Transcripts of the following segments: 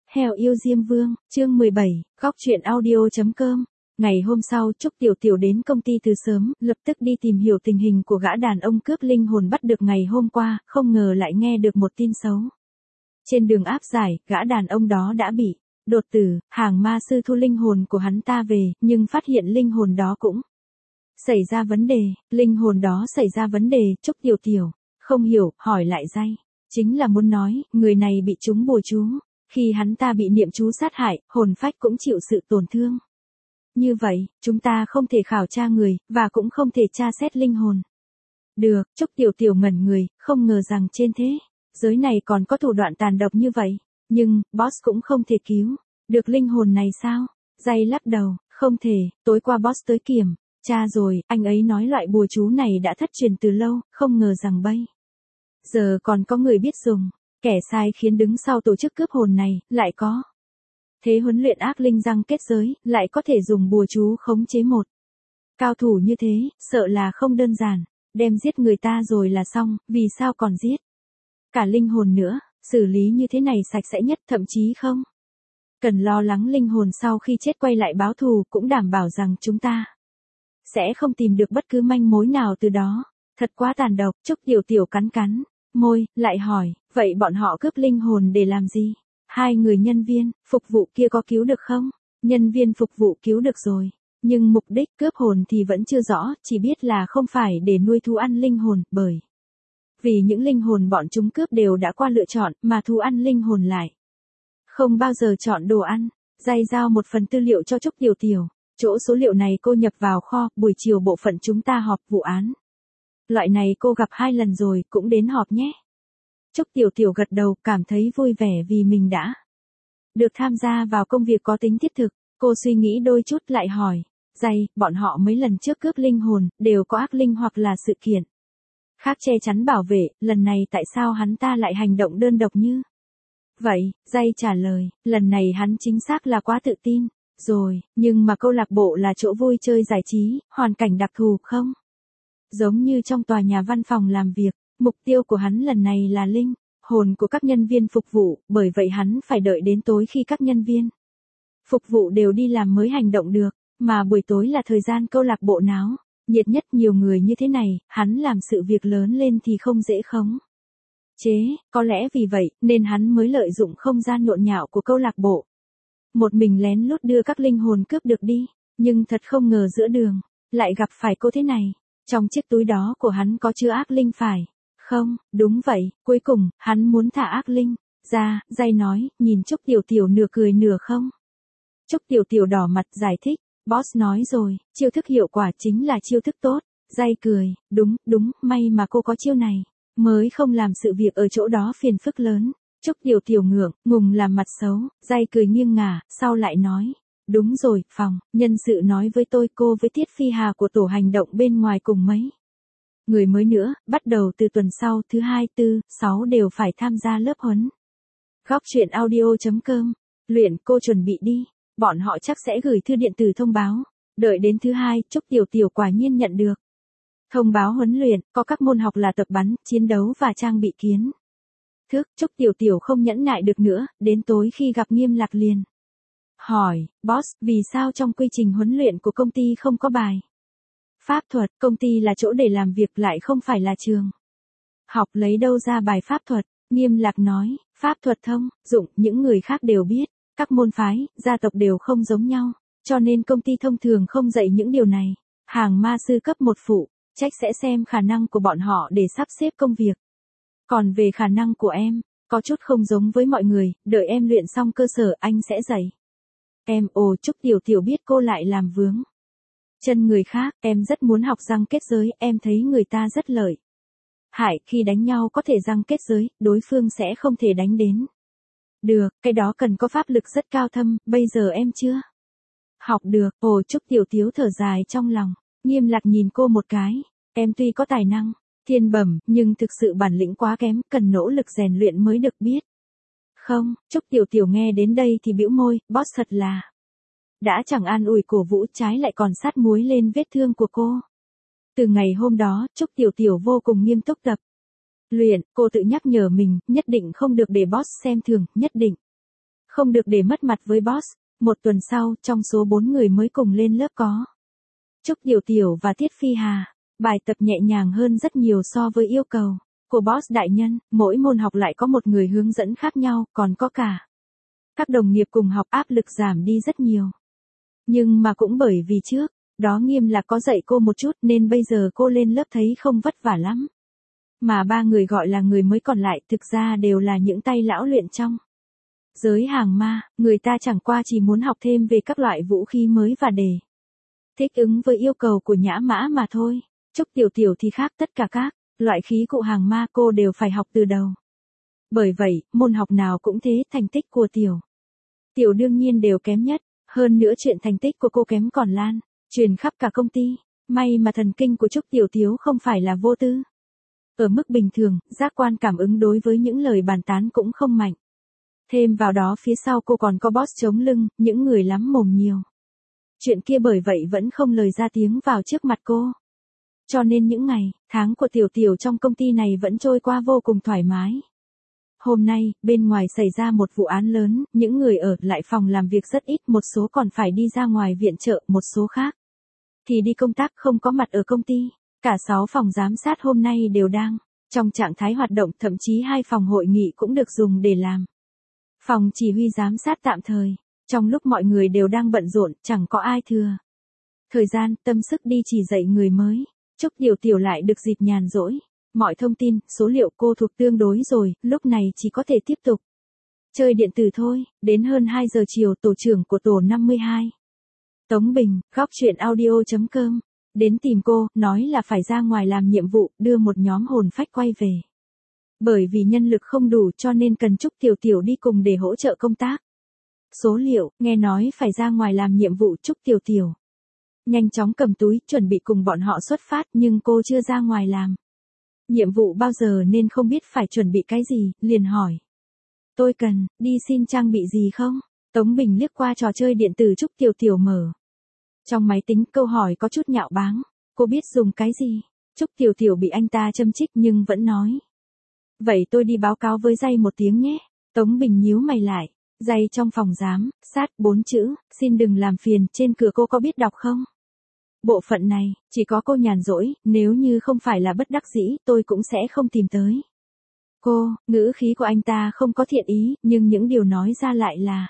Heo yêu Diêm Vương, chương 17, góc truyện audio.com. Ngày hôm sau, Trúc Tiểu Tiểu đến công ty từ sớm, lập tức đi tìm hiểu tình hình của gã đàn ông cướp linh hồn bắt được ngày hôm qua, không ngờ lại nghe được một tin xấu. Trên đường áp giải, gã đàn ông đó đã bị đột tử, hàng ma sư thu linh hồn của hắn ta về, nhưng phát hiện linh hồn đó cũng xảy ra vấn đề, linh hồn đó xảy ra vấn đề, Trúc Tiểu Tiểu không hiểu, hỏi lại dây. Chính là muốn nói, người này bị trúng bùa chú. Khi hắn ta bị niệm chú sát hại, hồn phách cũng chịu sự tổn thương. Như vậy, chúng ta không thể khảo tra người, và cũng không thể tra xét linh hồn. Được, Trúc Tiểu Tiểu ngẩn người, không ngờ rằng trên thế giới này còn có thủ đoạn tàn độc như vậy. Nhưng, boss cũng không thể cứu được linh hồn này sao? Dây lắc đầu, không thể, tối qua boss tới kiểm tra rồi, anh ấy nói loại bùa chú này đã thất truyền từ lâu, không ngờ rằng bây giờ còn có người biết dùng. Kẻ sai khiến đứng sau tổ chức cướp hồn này, lại có thế huấn luyện ác linh răng kết giới, lại có thể dùng bùa chú khống chế một cao thủ như thế, sợ là không đơn giản. Đem giết người ta rồi là xong, vì sao còn giết cả linh hồn nữa? Xử lý như thế này sạch sẽ nhất, thậm chí không cần lo lắng linh hồn sau khi chết quay lại báo thù, cũng đảm bảo rằng chúng ta sẽ không tìm được bất cứ manh mối nào từ đó. Thật quá tàn độc. Trúc Tiểu Tiểu cắn môi, lại hỏi, vậy bọn họ cướp linh hồn để làm gì? Hai người nhân viên phục vụ kia có cứu được không? Nhân viên phục vụ cứu được rồi, nhưng mục đích cướp hồn thì vẫn chưa rõ, chỉ biết là không phải để nuôi thú ăn linh hồn, bởi vì những linh hồn bọn chúng cướp đều đã qua lựa chọn, mà thú ăn linh hồn lại không bao giờ chọn đồ ăn. Dây giao một phần tư liệu cho Trúc Tiểu Tiểu, chỗ số liệu này cô nhập vào kho, buổi chiều bộ phận chúng ta họp vụ án. Loại này cô gặp 2 lần rồi, cũng đến họp nhé. Trúc Tiểu Tiểu gật đầu, cảm thấy vui vẻ vì mình đã được tham gia vào công việc có tính thiết thực. Cô suy nghĩ đôi chút lại hỏi, dây, bọn họ mấy lần trước cướp linh hồn, đều có ác linh hoặc là sự kiện khác che chắn bảo vệ, lần này tại sao hắn ta lại hành động đơn độc như vậy? Dây trả lời, lần này hắn chính xác là quá tự tin rồi, nhưng mà câu lạc bộ là chỗ vui chơi giải trí, hoàn cảnh đặc thù không? Giống như trong tòa nhà văn phòng làm việc, mục tiêu của hắn lần này là linh hồn của các nhân viên phục vụ, bởi vậy hắn phải đợi đến tối khi các nhân viên phục vụ đều đi làm mới hành động được, mà buổi tối là thời gian câu lạc bộ náo nhiệt nhất, nhiều người như thế này, hắn làm sự việc lớn lên thì không dễ khống chế, có lẽ vì vậy nên hắn mới lợi dụng không gian nhộn nhạo của câu lạc bộ, một mình lén lút đưa các linh hồn cướp được đi, nhưng thật không ngờ giữa đường lại gặp phải cô thế này. Trong chiếc túi đó của hắn có chứa ác linh phải không? Đúng vậy, cuối cùng, hắn muốn thả ác linh ra. Dây nói, nhìn Trúc Tiểu Tiểu nửa cười nửa không. Trúc Tiểu Tiểu đỏ mặt giải thích, boss nói rồi, chiêu thức hiệu quả chính là chiêu thức tốt. Dây cười, đúng, may mà cô có chiêu này, mới không làm sự việc ở chỗ đó phiền phức lớn. Trúc Tiểu Tiểu ngùng làm mặt xấu. Dây cười nghiêng ngả, sau lại nói, đúng rồi, phòng nhân sự nói với tôi cô với Tiết Phi Hà của tổ hành động bên ngoài cùng mấy người mới nữa, bắt đầu từ tuần sau, thứ 2, 4, 6 đều phải tham gia lớp huấn. Góc truyện audio.com. Luyện, cô chuẩn bị đi, bọn họ chắc sẽ gửi thư điện tử thông báo. Đợi đến thứ 2, Trúc Tiểu Tiểu quả nhiên nhận được thông báo huấn luyện, có các môn học là tập bắn, chiến đấu và trang bị kiến thức. Trúc Tiểu Tiểu không nhẫn nại được nữa, đến tối khi gặp Nghiêm Lạc liền hỏi, boss, vì sao trong quy trình huấn luyện của công ty không có bài pháp thuật? Công ty là chỗ để làm việc, lại không phải là trường học, lấy đâu ra bài pháp thuật? Nghiêm Lạc nói, pháp thuật thông dụng, những người khác đều biết, các môn phái, gia tộc đều không giống nhau, cho nên công ty thông thường không dạy những điều này. Hàng ma sư cấp 1 phụ trách sẽ xem khả năng của bọn họ để sắp xếp công việc. Còn về khả năng của em, có chút không giống với mọi người, đợi em luyện xong cơ sở anh sẽ dạy em. Ồ, Trúc Tiểu Tiểu biết cô lại làm vướng chân người khác, em rất muốn học răng kết giới, em thấy người ta rất lợi hại, khi đánh nhau có thể răng kết giới, đối phương sẽ không thể đánh đến được, cái đó cần có pháp lực rất cao thâm, bây giờ em chưa học được. Ồ, Trúc Tiểu Tiểu thở dài trong lòng. Nghiêm Lạc nhìn cô một cái, em tuy có tài năng thiên bẩm, nhưng thực sự bản lĩnh quá kém, cần nỗ lực rèn luyện mới được biết không? Trúc Tiểu Tiểu nghe đến đây thì bĩu môi, boss thật là đã chẳng an ủi cổ vũ, trái lại còn sát muối lên vết thương của cô. Từ ngày hôm đó, Trúc Tiểu Tiểu vô cùng nghiêm túc tập luyện, cô tự nhắc nhở mình, nhất định không được để boss xem thường, nhất định không được để mất mặt với boss. Một tuần sau, trong số 4 người mới cùng lên lớp có Trúc Tiểu Tiểu và Tiết Phi Hà. Bài tập nhẹ nhàng hơn rất nhiều so với yêu cầu của boss đại nhân, mỗi môn học lại có một người hướng dẫn khác nhau, còn có cả các đồng nghiệp cùng học, áp lực giảm đi rất nhiều. Nhưng mà cũng bởi vì trước đó Nghiêm là có dạy cô một chút nên bây giờ cô lên lớp thấy không vất vả lắm. Mà 3 người gọi là người mới còn lại thực ra đều là những tay lão luyện trong giới hàng ma, người ta chẳng qua chỉ muốn học thêm về các loại vũ khí mới và để thích ứng với yêu cầu của Nhã Mã mà thôi. Trúc Tiểu Tiểu thì khác, tất cả các loại khí cụ hàng ma cô đều phải học từ đầu. Bởi vậy, môn học nào cũng thế, thành tích của Tiểu Tiểu đương nhiên đều kém nhất. Hơn nữa chuyện thành tích của cô kém còn lan truyền khắp cả công ty. May mà thần kinh của Trúc Tiểu Tiểu không phải là vô tư. Ở mức bình thường, giác quan cảm ứng đối với những lời bàn tán cũng không mạnh. Thêm vào đó phía sau cô còn có boss chống lưng, những người lắm mồm nhiều. Chuyện kia bởi vậy vẫn không lời ra tiếng vào trước mặt cô. Cho nên những ngày, tháng của Tiểu Tiểu trong công ty này vẫn trôi qua vô cùng thoải mái. Hôm nay, bên ngoài xảy ra một vụ án lớn, những người ở lại phòng làm việc rất ít, một số còn phải đi ra ngoài viện trợ, một số khác thì đi công tác không có mặt ở công ty. Cả 6 phòng giám sát hôm nay đều đang trong trạng thái hoạt động, thậm chí 2 phòng hội nghị cũng được dùng để làm phòng chỉ huy giám sát tạm thời. Trong lúc mọi người đều đang bận rộn, chẳng có ai thừa thời gian, tâm sức đi chỉ dạy người mới. Trúc Tiểu Tiểu lại được dịp nhàn rỗi. Mọi thông tin, số liệu cô thuộc tương đối rồi, lúc này chỉ có thể tiếp tục chơi điện tử thôi. Đến hơn 2 giờ chiều, tổ trưởng của tổ 52, Tống Bình, góc chuyện audio.com, đến tìm cô, nói là phải ra ngoài làm nhiệm vụ, đưa một nhóm hồn phách quay về. Bởi vì nhân lực không đủ cho nên cần Trúc Tiểu Tiểu đi cùng để hỗ trợ công tác số liệu. Nghe nói phải ra ngoài làm nhiệm vụ, Trúc Tiểu Tiểu nhanh chóng cầm túi, chuẩn bị cùng bọn họ xuất phát, nhưng cô chưa ra ngoài làm nhiệm vụ bao giờ nên không biết phải chuẩn bị cái gì, liền hỏi. Tôi cần đi xin trang bị gì không? Tống Bình liếc qua trò chơi điện tử Trúc Tiểu Tiểu mở trong máy tính, câu hỏi có chút nhạo báng. Cô biết dùng cái gì? Trúc Tiểu Tiểu bị anh ta châm chích nhưng vẫn nói. Vậy tôi đi báo cáo với Dây một tiếng nhé. Tống Bình nhíu mày lại. Dây trong phòng giám sát, 4 chữ, xin đừng làm phiền, trên cửa cô có biết đọc không? Bộ phận này, chỉ có cô nhàn rỗi, nếu như không phải là bất đắc dĩ, tôi cũng sẽ không tìm tới cô. Ngữ khí của anh ta không có thiện ý, nhưng những điều nói ra lại là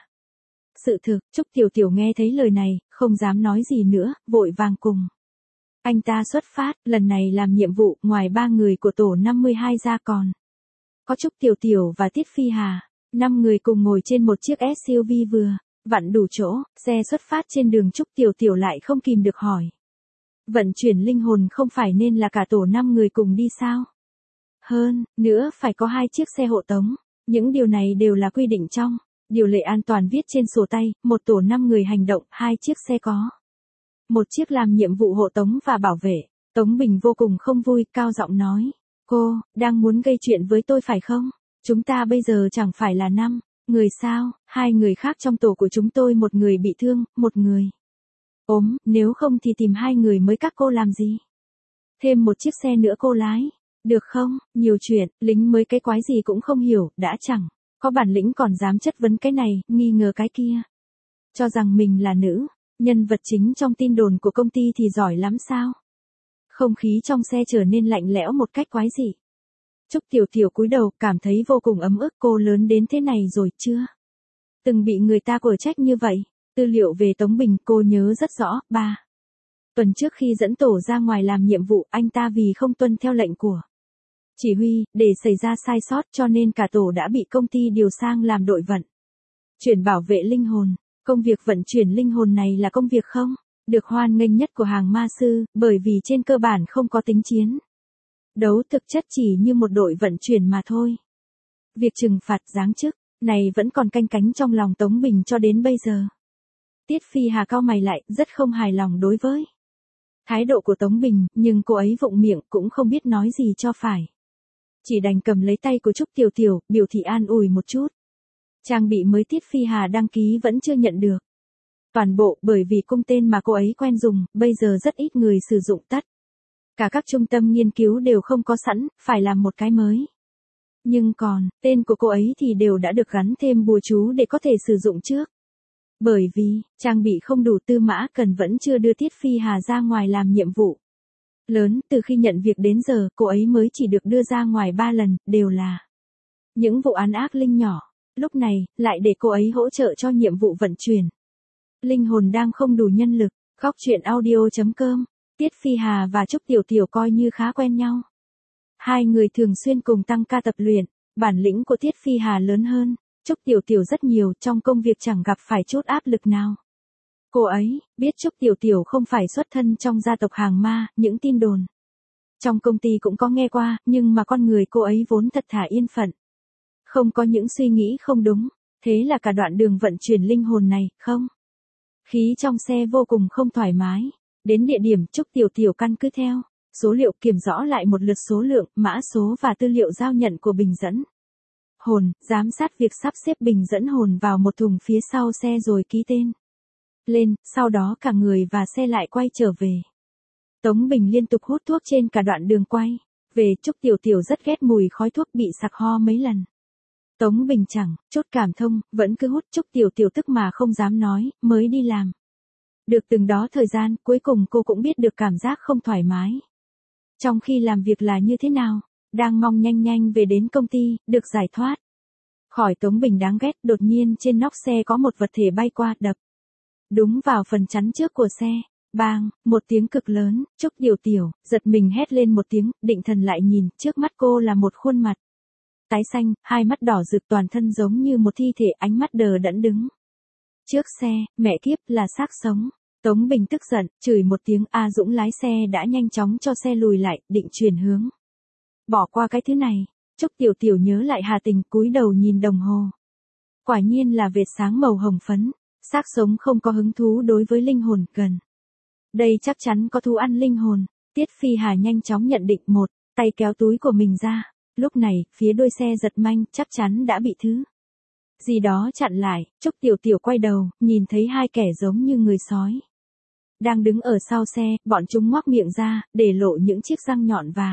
sự thực. Trúc Tiểu Tiểu nghe thấy lời này, không dám nói gì nữa, vội vàng cùng anh ta xuất phát. Lần này làm nhiệm vụ, ngoài 3 người của tổ 52 ra còn có Trúc Tiểu Tiểu và Tiết Phi Hà. 5 người cùng ngồi trên một chiếc SUV vừa vặn đủ chỗ. Xe xuất phát trên đường, Trúc Tiểu Tiểu lại không kìm được hỏi. Vận chuyển linh hồn không phải nên là cả tổ 5 người cùng đi sao? Hơn nữa phải có 2 chiếc xe hộ tống. Những điều này đều là quy định trong điều lệ an toàn viết trên sổ tay. Một tổ 5 người hành động, 2 chiếc xe có một chiếc làm nhiệm vụ hộ tống và bảo vệ. Tống Bình vô cùng không vui, cao giọng nói. Cô, đang muốn gây chuyện với tôi phải không? Chúng ta bây giờ chẳng phải là 5 người sao? 2 người khác trong tổ của chúng tôi, một người bị thương, một người ốm, nếu không thì tìm 2 người mới, các cô làm gì? Thêm một chiếc xe nữa cô lái, được không? Nhiều chuyện, lính mới cái quái gì cũng không hiểu, đã chẳng có bản lĩnh còn dám chất vấn cái này, nghi ngờ cái kia. Cho rằng mình là nữ nhân vật chính trong tin đồn của công ty thì giỏi lắm sao? Không khí trong xe trở nên lạnh lẽo một cách quái dị. Trúc Tiểu Tiểu cúi đầu, cảm thấy vô cùng ấm ức. Cô lớn đến thế này rồi chưa từng bị người ta quở trách như vậy. Tư liệu về Tống Bình cô nhớ rất rõ. 3 tuần trước khi dẫn tổ ra ngoài làm nhiệm vụ, anh ta vì không tuân theo lệnh của chỉ huy, để xảy ra sai sót cho nên cả tổ đã bị công ty điều sang làm đội vận chuyển bảo vệ linh hồn. Công việc vận chuyển linh hồn này là công việc không được hoan nghênh nhất của hàng ma sư, bởi vì trên cơ bản không có tính chiến đấu, thực chất chỉ như một đội vận chuyển mà thôi. Việc trừng phạt giáng chức này vẫn còn canh cánh trong lòng Tống Bình cho đến bây giờ. Tiết Phi Hà cau mày lại, rất không hài lòng đối với thái độ của Tống Bình, nhưng cô ấy vụng miệng cũng không biết nói gì cho phải. Chỉ đành cầm lấy tay của Trúc Tiểu Tiểu, biểu thị an ủi một chút. Trang bị mới Tiết Phi Hà đăng ký vẫn chưa nhận được toàn bộ, bởi vì cung tên mà cô ấy quen dùng, bây giờ rất ít người sử dụng, tất cả các trung tâm nghiên cứu đều không có sẵn, phải làm một cái mới. Nhưng còn, tên của cô ấy thì đều đã được gắn thêm bùa chú để có thể sử dụng trước. Bởi vì, trang bị không đủ Tư Mã Cần vẫn chưa đưa Tiết Phi Hà ra ngoài làm nhiệm vụ lớn, từ khi nhận việc đến giờ, cô ấy mới chỉ được đưa ra ngoài 3 lần, đều là những vụ án ác linh nhỏ. Lúc này, lại để cô ấy hỗ trợ cho nhiệm vụ vận chuyển linh hồn đang không đủ nhân lực. Góc truyện audio.com. Tiết Phi Hà và Trúc Tiểu Tiểu coi như khá quen nhau. Hai người thường xuyên cùng tăng ca tập luyện, bản lĩnh của Tiết Phi Hà lớn hơn Trúc Tiểu Tiểu rất nhiều, trong công việc chẳng gặp phải chút áp lực nào. Cô ấy biết Trúc Tiểu Tiểu không phải xuất thân trong gia tộc hàng ma, những tin đồn trong công ty cũng có nghe qua, nhưng mà con người cô ấy vốn thật thà yên phận, không có những suy nghĩ không đúng. Thế là cả đoạn đường vận chuyển linh hồn này, không khí trong xe vô cùng không thoải mái. Đến địa điểm, Trúc Tiểu Tiểu căn cứ theo số liệu kiểm rõ lại một lượt số lượng, mã số và tư liệu giao nhận của bình dẫn hồn, giám sát việc sắp xếp bình dẫn hồn vào một thùng phía sau xe rồi ký tên lên, sau đó cả người và xe lại quay trở về. Tống Bình liên tục hút thuốc trên cả đoạn đường quay về. Trúc Tiểu Tiểu rất ghét mùi khói thuốc, bị sặc ho mấy lần. Tống Bình chẳng chút cảm thông, vẫn cứ hút. Trúc Tiểu Tiểu tức mà không dám nói, mới đi làm được từng đó thời gian, cuối cùng cô cũng biết được cảm giác không thoải mái trong khi làm việc là như thế nào. Đang mong nhanh nhanh về đến công ty, được giải thoát khỏi Tống Bình đáng ghét, đột nhiên trên nóc xe có một vật thể bay qua, đập đúng vào phần chắn trước của xe. Bang, một tiếng cực lớn. Trúc Tiểu Tiểu giật mình hét lên một tiếng, định thần lại nhìn, trước mắt cô là một khuôn mặt tái xanh, hai mắt đỏ rực, toàn thân giống như một thi thể, ánh mắt đờ đẫn đứng trước xe. Mẹ kiếp, là xác sống. Tống Bình tức giận, chửi một tiếng. A Dũng lái xe đã nhanh chóng cho xe lùi lại, định chuyển hướng bỏ qua cái thứ này. Trúc Tiểu Tiểu nhớ lại Hà Tình, cúi đầu nhìn đồng hồ. Quả nhiên là vệt sáng màu hồng phấn. Xác sống không có hứng thú đối với linh hồn, gần đây chắc chắn có thú ăn linh hồn. Tiết Phi Hà nhanh chóng nhận định, một tay kéo túi của mình ra. Lúc này, phía đuôi xe giật manh, chắc chắn đã bị thứ gì đó chặn lại. Trúc Tiểu Tiểu quay đầu, nhìn thấy hai kẻ giống như người sói đang đứng ở sau xe, bọn chúng ngoác miệng ra, để lộ những chiếc răng nhọn và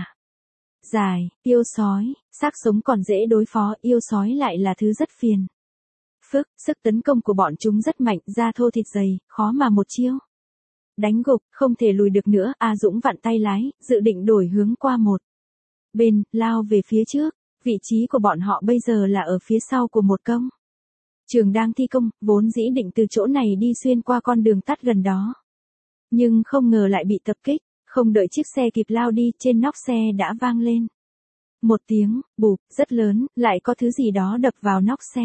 dài. Yêu sói, xác sống còn dễ đối phó, yêu sói lại là thứ rất phiền phức. Sức tấn công của bọn chúng rất mạnh, da thô thịt dày, khó mà một chiêu đánh gục, không thể lùi được nữa. A Dũng vặn tay lái, dự định đổi hướng qua một bên, lao về phía trước. Vị trí của bọn họ bây giờ là ở phía sau của một công trường đang thi công, vốn dĩ định từ chỗ này đi xuyên qua con đường tắt gần đó. Nhưng không ngờ lại bị tập kích, không đợi chiếc xe kịp lao đi, trên nóc xe đã vang lên một tiếng bụp rất lớn, lại có thứ gì đó đập vào nóc xe.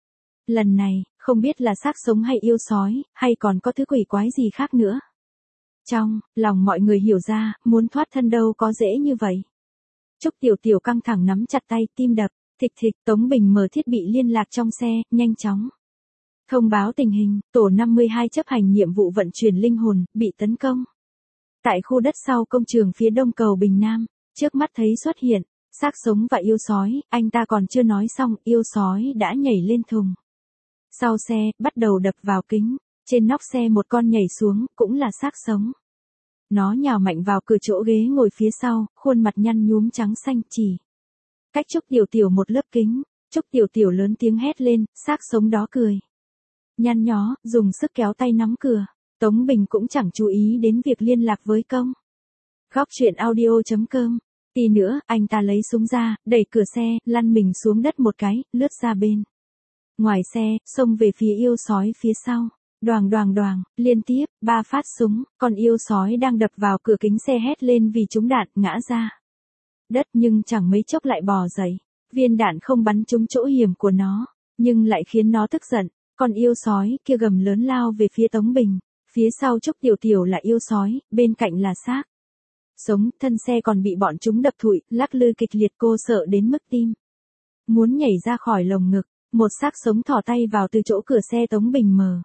Lần này, không biết là xác sống hay yêu sói, hay còn có thứ quỷ quái gì khác nữa. Trong lòng mọi người hiểu ra, muốn thoát thân đâu có dễ như vậy. Trúc Tiểu Tiểu căng thẳng nắm chặt tay, tim đập thịch thịch. Tống Bình mở thiết bị liên lạc trong xe, nhanh chóng thông báo tình hình. Tổ 52 chấp hành nhiệm vụ vận chuyển linh hồn, bị tấn công tại khu đất sau công trường phía đông cầu Bình Nam. Trước mắt thấy xuất hiện xác sống và yêu sói. Anh ta còn chưa nói xong, yêu sói đã nhảy lên thùng sau xe, bắt đầu đập vào kính. Trên nóc xe một con nhảy xuống, cũng là xác sống. Nó nhào mạnh vào cửa chỗ ghế ngồi phía sau, khuôn mặt nhăn nhúm trắng xanh, chỉ cách Trúc Tiểu Tiểu một lớp kính. Trúc Tiểu Tiểu lớn tiếng hét lên, xác sống đó cười nhăn nhó, dùng sức kéo tay nắm cửa. Tống Bình cũng chẳng chú ý đến việc liên lạc với công. Góc truyện audio.com. Tí nữa, anh ta lấy súng ra, đẩy cửa xe, lăn mình xuống đất một cái, lướt ra bên ngoài xe, xông về phía yêu sói phía sau. Đoàng đoàng đoàng, liên tiếp 3 phát súng. Con yêu sói đang đập vào cửa kính xe hét lên vì trúng đạn, ngã ra đất, nhưng chẳng mấy chốc lại bò dậy. Viên đạn không bắn trúng chỗ hiểm của nó, nhưng lại khiến nó tức giận. Con yêu sói kia gầm lớn lao về phía Tống Bình. Phía sau Trúc Tiểu Tiểu là yêu sói, bên cạnh là xác sống. Thân xe còn bị bọn chúng đập thụi, lắc lư kịch liệt. Cô sợ đến mức tim muốn nhảy ra khỏi lồng ngực. Một xác sống thò tay vào từ chỗ cửa xe Tống Bình mở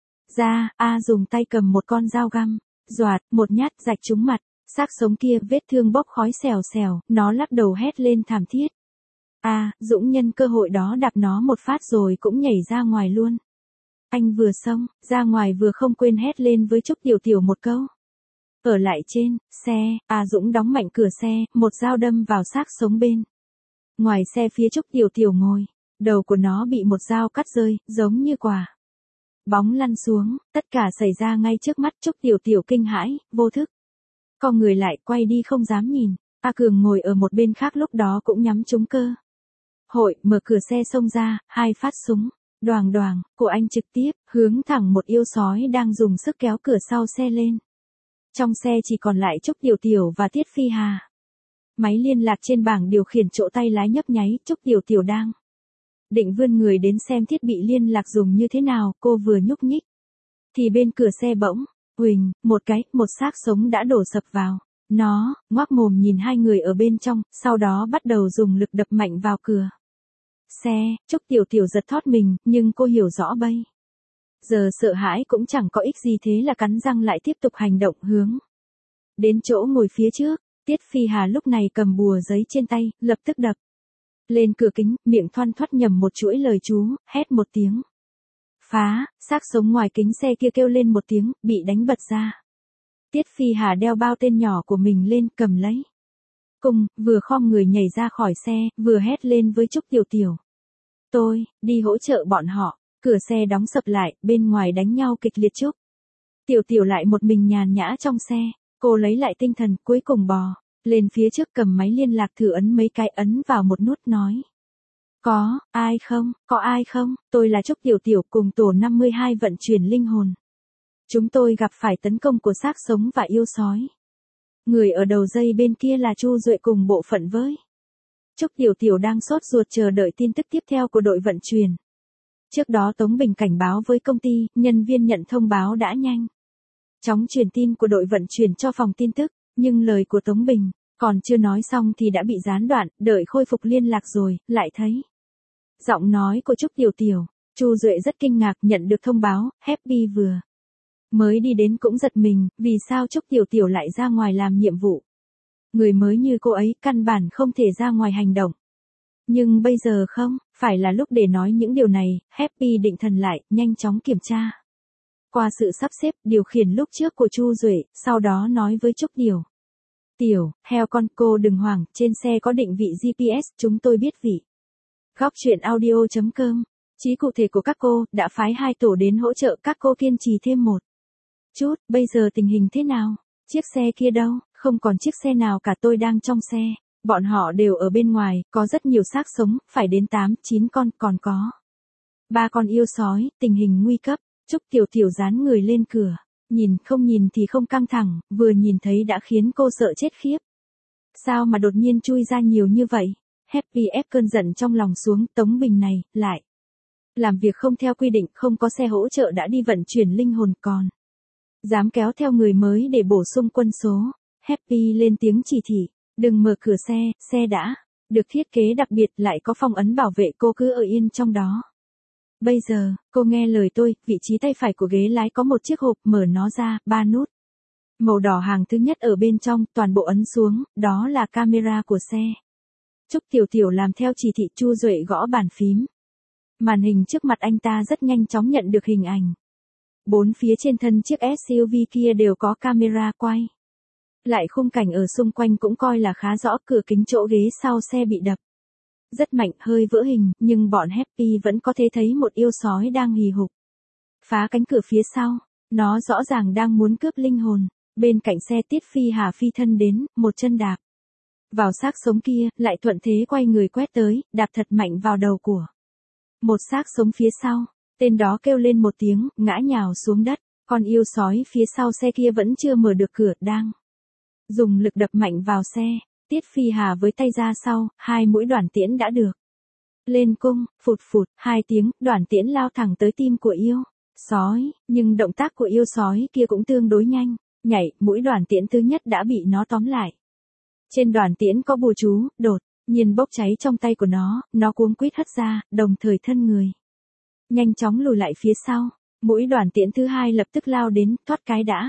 ra. A dùng tay cầm một con dao găm, doạt một nhát rạch trúng mặt. Xác sống kia vết thương bốc khói xèo xèo, nó lắc đầu hét lên thảm thiết. A Dũng nhân cơ hội đó đạp nó một phát rồi cũng nhảy ra ngoài luôn. Anh vừa xông ra ngoài vừa không quên hét lên với Trúc Tiểu Tiểu một câu. Ở lại trên xe, A Dũng đóng mạnh cửa xe, một dao đâm vào xác sống bên Ngoài xe phía Trúc Tiểu Tiểu ngồi, đầu của nó bị một dao cắt rơi, giống như quả bóng lăn xuống, tất cả xảy ra ngay trước mắt. Trúc Tiểu Tiểu kinh hãi, vô thức con người lại quay đi không dám nhìn. A Cường ngồi ở một bên khác lúc đó cũng nhắm trúng cơ hội, mở cửa xe xông ra, 2 phát súng, đoàng đoàng, của anh trực tiếp, hướng thẳng một yêu sói đang dùng sức kéo cửa sau xe lên. Trong xe chỉ còn lại Trúc Tiểu Tiểu và Tiết Phi Hà. Máy liên lạc trên bảng điều khiển chỗ tay lái nhấp nháy, Trúc Tiểu Tiểu đang định vươn người đến xem thiết bị liên lạc dùng như thế nào, cô vừa nhúc nhích thì bên cửa xe bỗng, huỳnh, một xác sống đã đổ sập vào. Nó, ngoác mồm nhìn 2 người ở bên trong, sau đó bắt đầu dùng lực đập mạnh vào cửa xe. Trúc Tiểu Tiểu giật thót mình, nhưng cô hiểu rõ bây giờ sợ hãi cũng chẳng có ích gì, thế là cắn răng lại tiếp tục hành động hướng đến chỗ ngồi phía trước. Tiết Phi Hà lúc này cầm bùa giấy trên tay, lập tức đập lên cửa kính, miệng thoăn thoắt nhầm một chuỗi lời chú, hét một tiếng. Phá, xác sống ngoài kính xe kia kêu lên một tiếng, bị đánh bật ra. Tiết Phi Hà đeo bao tên nhỏ của mình lên, cầm lấy cung, vừa khom người nhảy ra khỏi xe, vừa hét lên với Trúc Tiểu Tiểu. Tôi, đi hỗ trợ bọn họ. Cửa xe đóng sập lại, bên ngoài đánh nhau kịch liệt. Trúc Tiểu Tiểu lại một mình nhàn nhã trong xe, cô lấy lại tinh thần, cuối cùng bò lên phía trước, cầm máy liên lạc thử ấn mấy cái, ấn vào một nút nói. Có ai không, tôi là Trúc Tiểu Tiểu cùng tổ 52 vận chuyển linh hồn. Chúng tôi gặp phải tấn công của xác sống và yêu sói. Người ở đầu dây bên kia là Chu Duệ cùng bộ phận với. Trúc Tiểu Tiểu đang sốt ruột chờ đợi tin tức tiếp theo của đội vận chuyển. Trước đó Tống Bình cảnh báo với công ty, nhân viên nhận thông báo đã nhanh chóng truyền tin của đội vận chuyển cho phòng tin tức, nhưng lời của Tống Bình còn chưa nói xong thì đã bị gián đoạn, đợi khôi phục liên lạc rồi, lại thấy giọng nói của Trúc Tiểu Tiểu. Chu Duệ rất kinh ngạc nhận được thông báo, Happy vừa mới đi đến cũng giật mình, vì sao Trúc Tiểu Tiểu lại ra ngoài làm nhiệm vụ. Người mới như cô ấy căn bản không thể ra ngoài hành động. Nhưng bây giờ không, phải là lúc để nói những điều này. Happy định thần lại, nhanh chóng kiểm tra qua sự sắp xếp, điều khiển lúc trước của Chu Duệ, sau đó nói với Trúc Tiểu Tiểu, heo con, cô đừng hoảng, trên xe có định vị GPS, chúng tôi biết vị. Góc truyện audio.com. Chí cụ thể của các cô, đã phái 2 tổ đến hỗ trợ, các cô kiên trì thêm một chút. Bây giờ tình hình thế nào? Chiếc xe kia đâu? Không còn chiếc xe nào cả, tôi đang trong xe. Bọn họ đều ở bên ngoài, có rất nhiều xác sống, phải đến 8-9 con, còn có 3 con yêu sói, tình hình nguy cấp. Trúc Tiểu Tiểu dán người lên cửa, nhìn không nhìn thì không căng thẳng, vừa nhìn thấy đã khiến cô sợ chết khiếp. Sao mà đột nhiên chui ra nhiều như vậy? Happy ép cơn giận trong lòng xuống, Tống Bình này, lại làm việc không theo quy định, không có xe hỗ trợ đã đi vận chuyển linh hồn còn dám kéo theo người mới để bổ sung quân số. Happy lên tiếng chỉ thị, đừng mở cửa xe, xe đã được thiết kế đặc biệt, lại có phong ấn bảo vệ, cô cứ ở yên trong đó. Bây giờ, cô nghe lời tôi, vị trí tay phải của ghế lái có một chiếc hộp, mở nó ra, 3 nút màu đỏ hàng thứ nhất ở bên trong, toàn bộ ấn xuống, đó là camera của xe. Trúc Tiểu Tiểu làm theo chỉ thị. Chu Duệ gõ bàn phím. Màn hình trước mặt anh ta rất nhanh chóng nhận được hình ảnh. 4 phía trên thân chiếc SUV kia đều có camera quay lại, khung cảnh ở xung quanh cũng coi là khá rõ. Cửa kính chỗ ghế sau xe bị đập rất mạnh, hơi vỡ hình, nhưng bọn Happy vẫn có thể thấy một yêu sói đang hì hục phá cánh cửa phía sau. Nó rõ ràng đang muốn cướp linh hồn. Bên cạnh xe, Tiết Phi Hà phi thân đến, một chân đạp vào xác sống kia, lại thuận thế quay người quét tới, đạp thật mạnh vào đầu của một xác sống phía sau. Tên đó kêu lên một tiếng, ngã nhào xuống đất. Con yêu sói phía sau xe kia vẫn chưa mở được cửa, đang dùng lực đập mạnh vào xe. Tiết Phi Hà với tay ra sau, 2 mũi đoản tiễn đã được lên cung, phụt phụt, 2 tiếng, đoản tiễn lao thẳng tới tim của yêu sói, nhưng động tác của yêu sói kia cũng tương đối nhanh, nhảy, mũi đoản tiễn thứ nhất đã bị nó tóm lại. Trên đoản tiễn có bùa chú, đột nhiên bốc cháy trong tay của nó cuống quýt hất ra, đồng thời thân người nhanh chóng lùi lại phía sau. Mũi đoản tiễn thứ 2 lập tức lao đến, thoát cái đã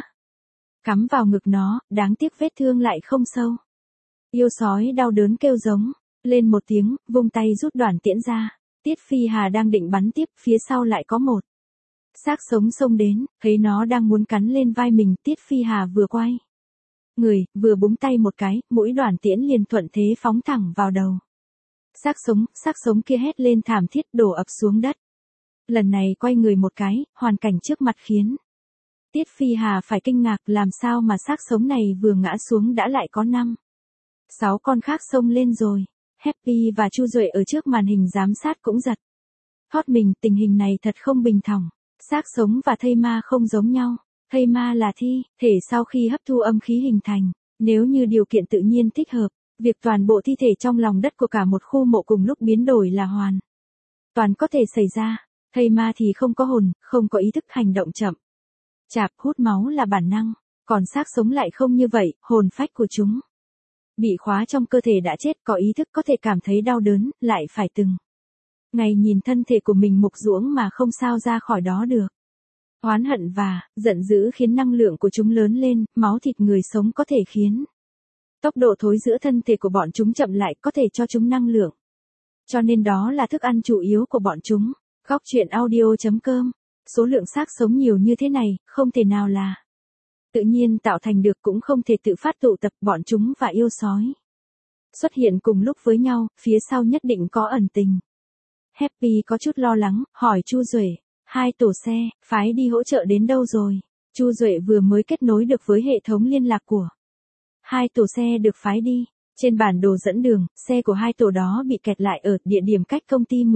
cắm vào ngực nó, đáng tiếc vết thương lại không sâu. Yêu sói đau đớn kêu giống lên một tiếng, vung tay rút đoản tiễn ra. Tiết Phi Hà đang định bắn tiếp, phía sau lại có một xác sống xông đến, thấy nó đang muốn cắn lên vai mình. Tiết Phi Hà vừa quay người, vừa búng tay một cái, mũi đoản tiễn liền thuận thế phóng thẳng vào đầu Xác sống kia hét lên thảm thiết đổ ập xuống đất. Lần này quay người một cái, hoàn cảnh trước mặt khiến Tiết Phi Hà phải kinh ngạc làm sao mà xác sống này vừa ngã xuống đã lại có 5, 6 con khác xông lên rồi. Happy và Chu Duệ ở trước màn hình giám sát cũng giật thót mình, tình hình này thật không bình thường. Xác sống và thây ma không giống nhau. Thây ma là thi thể sau khi hấp thu âm khí hình thành. Nếu như điều kiện tự nhiên thích hợp, việc toàn bộ thi thể trong lòng đất của cả một khu mộ cùng lúc biến đổi là hoàn toàn có thể xảy ra. Thây ma thì không có hồn, không có ý thức, hành động chậm chạp, hút máu là bản năng. Còn xác sống lại không như vậy, hồn phách của chúng bị khóa trong cơ thể đã chết, có ý thức, có thể cảm thấy đau đớn, lại phải từng ngày nhìn thân thể của mình mục ruỗng mà không sao ra khỏi đó được. Oán hận và giận dữ khiến năng lượng của chúng lớn lên, máu thịt người sống có thể khiến tốc độ thối rữa thân thể của bọn chúng chậm lại, có thể cho chúng năng lượng. Cho nên đó là thức ăn chủ yếu của bọn chúng. Góc truyện audio.com. Số lượng xác sống nhiều như thế này, không thể nào là tự nhiên tạo thành được, cũng không thể tự phát tụ tập. Bọn chúng và yêu sói xuất hiện cùng lúc với nhau, phía sau nhất định có ẩn tình. Happy có chút lo lắng, hỏi Chu Duệ, 2 tổ xe, phái đi hỗ trợ đến đâu rồi? Chu Duệ vừa mới kết nối được với hệ thống liên lạc của 2 tổ xe được phái đi. Trên bản đồ dẫn đường, xe của 2 tổ đó bị kẹt lại ở địa điểm cách công ty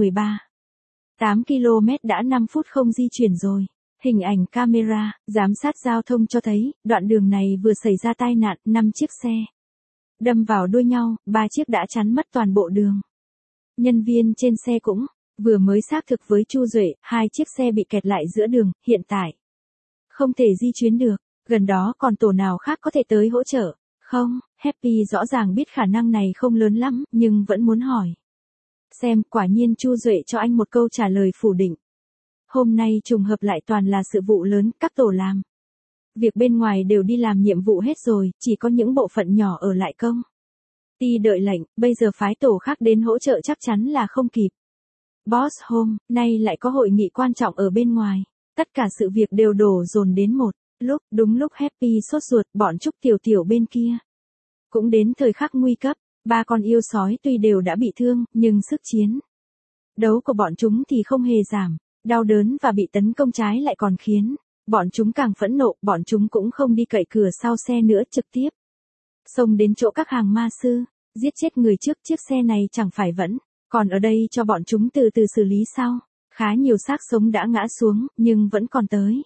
8 km đã 5 phút không di chuyển rồi. Hình ảnh camera, giám sát giao thông cho thấy, đoạn đường này vừa xảy ra tai nạn, 5 chiếc xe đâm vào đuôi nhau, 3 chiếc đã chắn mất toàn bộ đường. Nhân viên trên xe cũng vừa mới xác thực với Chu Duệ, 2 chiếc xe bị kẹt lại giữa đường, hiện tại không thể di chuyển được. Gần đó còn tổ nào khác có thể tới hỗ trợ không? Happy rõ ràng biết khả năng này không lớn lắm, nhưng vẫn muốn hỏi xem. Quả nhiên Chu Duệ cho anh một câu trả lời phủ định. Hôm nay trùng hợp lại toàn là sự vụ lớn, các tổ làm việc bên ngoài đều đi làm nhiệm vụ hết rồi, chỉ có những bộ phận nhỏ ở lại công ty đợi lệnh, bây giờ phái tổ khác đến hỗ trợ chắc chắn là không kịp. Boss hôm nay lại có hội nghị quan trọng ở bên ngoài, tất cả sự việc đều đổ dồn đến một lúc. Đúng lúc Happy sốt ruột, bọn Trúc Tiểu Tiểu bên kia cũng đến thời khắc nguy cấp. 3 con yêu sói tuy đều đã bị thương, nhưng sức chiến đấu của bọn chúng thì không hề giảm. Đau đớn và bị tấn công trái lại còn khiến bọn chúng càng phẫn nộ. Bọn chúng cũng không đi cậy cửa sau xe nữa, trực tiếp xông đến chỗ các hàng ma sư, giết chết người trước. Chiếc xe này chẳng phải vẫn còn ở đây cho bọn chúng từ từ xử lý sao? Khá nhiều xác sống đã ngã xuống, nhưng vẫn còn tới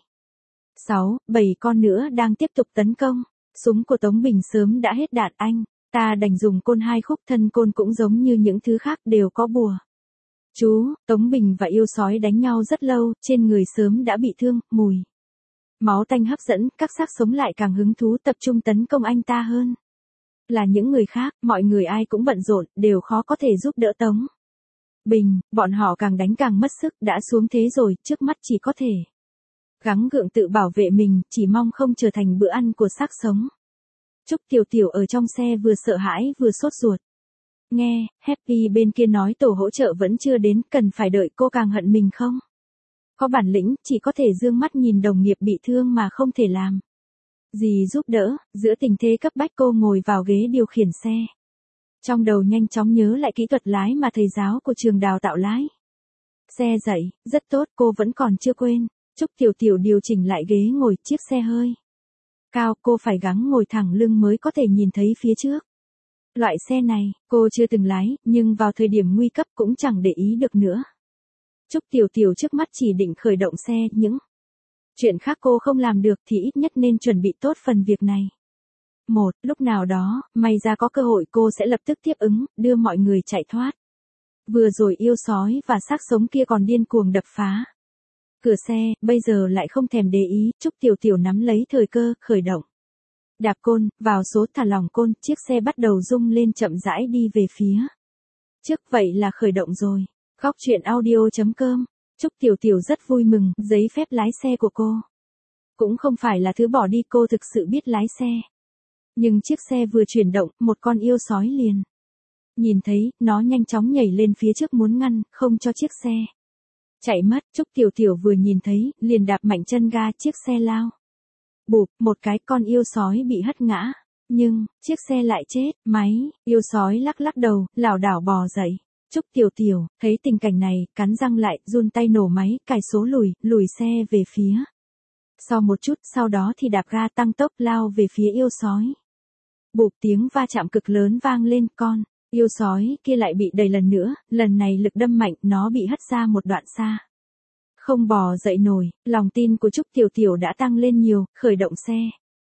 6-7 con nữa đang tiếp tục tấn công. Súng của Tống Bình sớm đã hết đạn, anh ta đành dùng côn 2 khúc. Thân côn cũng giống như những thứ khác đều có bùa chú. Tống Bình và yêu sói đánh nhau rất lâu, trên người sớm đã bị thương, mùi máu tanh hấp dẫn, các xác sống lại càng hứng thú tập trung tấn công anh ta hơn là những người khác. Mọi người ai cũng bận rộn, đều khó có thể giúp đỡ Tống Bình. Bọn họ càng đánh càng mất sức, đã xuống thế rồi, trước mắt chỉ có thể gắng gượng tự bảo vệ mình, chỉ mong không trở thành bữa ăn của xác sống. Trúc Tiểu Tiểu ở trong xe vừa sợ hãi vừa sốt ruột. Nghe Happy bên kia nói tổ hỗ trợ vẫn chưa đến, cần phải đợi. Cô càng hận mình không có bản lĩnh, chỉ có thể dương mắt nhìn đồng nghiệp bị thương mà không thể làm gì giúp đỡ. Giữa tình thế cấp bách cô ngồi vào ghế điều khiển xe. Trong đầu nhanh chóng nhớ lại kỹ thuật lái mà thầy giáo của trường đào tạo lái xe dạy, rất tốt, cô vẫn còn chưa quên. Trúc Tiểu Tiểu điều chỉnh lại ghế ngồi, chiếc xe hơi cao, cô phải gắng ngồi thẳng lưng mới có thể nhìn thấy phía trước. Loại xe này, cô chưa từng lái, nhưng vào thời điểm nguy cấp cũng chẳng để ý được nữa. Trúc Tiểu Tiểu trước mắt chỉ định khởi động xe, những chuyện khác cô không làm được thì ít nhất nên chuẩn bị tốt phần việc này. Lúc nào đó, may ra có cơ hội cô sẽ lập tức tiếp ứng, đưa mọi người chạy thoát. Vừa rồi yêu sói và xác sống kia còn điên cuồng đập phá cửa xe, bây giờ lại không thèm để ý. Trúc Tiểu Tiểu nắm lấy thời cơ, khởi động đạp côn, vào số, thả lỏng côn, chiếc xe bắt đầu rung lên chậm rãi đi về phía trước. Vậy là khởi động rồi. Góc truyện audio.com. Trúc Tiểu Tiểu rất vui mừng, giấy phép lái xe của cô cũng không phải là thứ bỏ đi, cô thực sự biết lái xe. Nhưng chiếc xe vừa chuyển động, một con yêu sói liền nhìn thấy, nó nhanh chóng nhảy lên phía trước muốn ngăn, không cho chiếc xe chạy mất. Trúc Tiểu Tiểu vừa nhìn thấy, liền đạp mạnh chân ga, chiếc xe lao bụp một cái, con yêu sói bị hất ngã. Nhưng, chiếc xe lại chết. Máy, yêu sói lắc lắc đầu, lảo đảo bò dậy. Trúc Tiểu Tiểu, thấy tình cảnh này, cắn răng lại, run tay nổ máy, cài số lùi xe về phía. Sau một chút, sau đó thì đạp ga tăng tốc lao về phía yêu sói. Bụp tiếng va chạm cực lớn vang lên, con yêu sói kia lại bị đẩy lần nữa, lần này lực đâm mạnh, nó bị hất ra một đoạn xa. Không bò dậy nổi, lòng tin của Trúc Tiểu Tiểu đã tăng lên nhiều, khởi động xe.